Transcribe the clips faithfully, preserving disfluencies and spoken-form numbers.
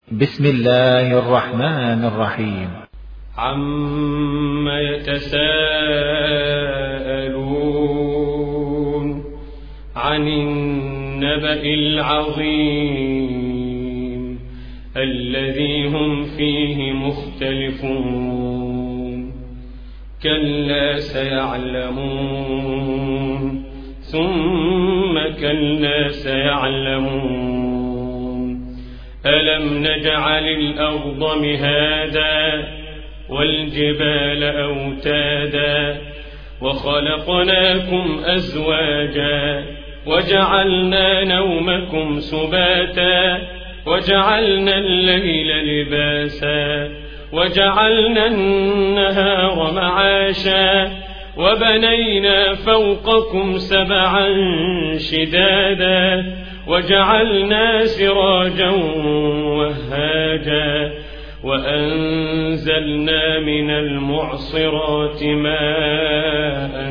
بسم الله الرحمن الرحيم. عم يتساءلون عن النبأ العظيم الذي هم فيه مختلفون كلا سيعلمون ثم كلا سيعلمون ألم نجعل الأرض مهادا والجبال أوتادا وخلقناكم أزواجا وجعلنا نومكم سباتا وجعلنا الليل لباسا وجعلنا النهار معاشا وبنينا فوقكم سبعا شدادا وجعلنا سراجا وهاجا وأنزلنا من المعصرات ماء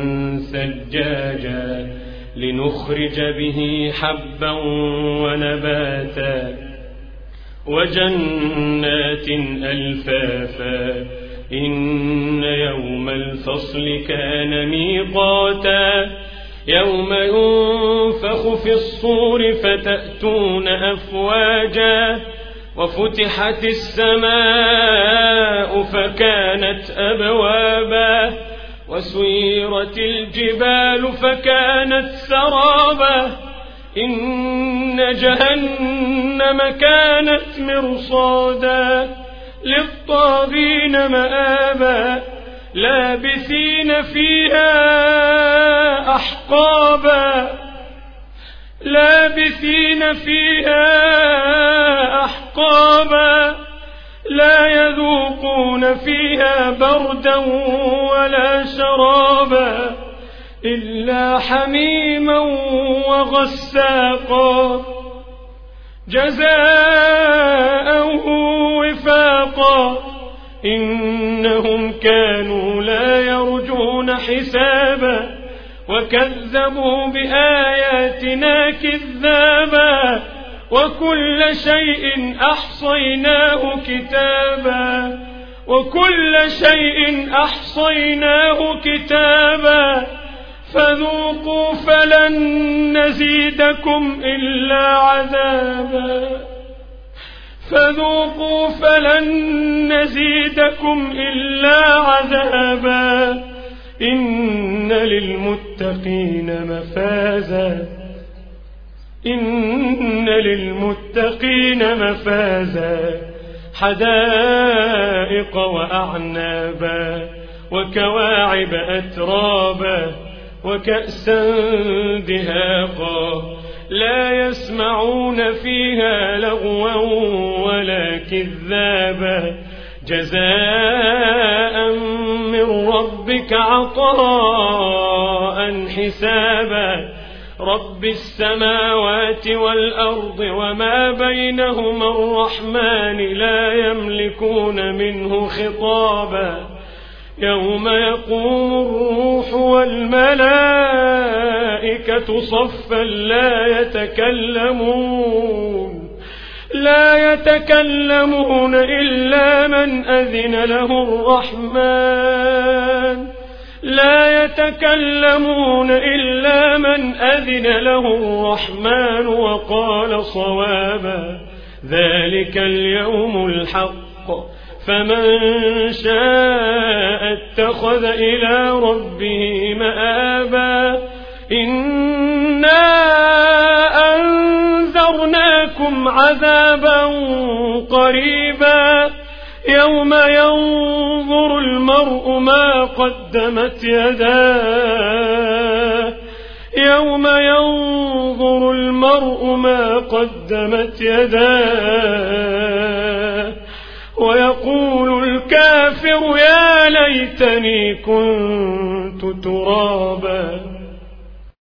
ثجاجا لنخرج به حبا ونباتا وجنات ألفافا إن يوم الفصل كان ميقاتا يوم ينفخ في الصور فتأتون أفواجا وفتحت السماء فكانت أبوابا وسيرت الجبال فكانت سرابا إن جهنم كانت مرصادا للطاغين مآبا لابثين فيها أحقابا لابثين فيها أحقابا لا يذوقون فيها بردا ولا شرابا إلا حميما وغساقا جزاء وفاقا إنهم كانوا لا يرجون حسابا وكذبوا بآياتنا كذابا وكل شيء أحصيناه كتابا وكل شيء أحصيناه كتابا فذوقوا فلن نزيدكم إلا عذابا فذوقوا فلن نزيدكم إلا عذابا إن للمتقين مفازا إن للمتقين مفازا حدائق وأعنابا وكواعب أترابا وكأسا دهاقا لا يسمعون فيها لغوا ولا كذابا جزاء من ربك عطاء حسابا رب السماوات والأرض وما بينهما الرحمن لا يملكون منه خطابا يوم يقوم الروح والملائكة صفا لا يتكلمون لا يتكلمون إلا من أذن له الرحمن لا يتكلمون إلا من أذن له الرحمن وقال صوابا ذلك اليوم الحق فمن شاء اتخذ إلى ربه مآبا إنا أنذرناكم عذابا قريبا يوم ينظر المرء ما قدمت يداه يوم ينظر المرء ما قدمت يداه ويقول الكافر يا ليتني كنت ترابا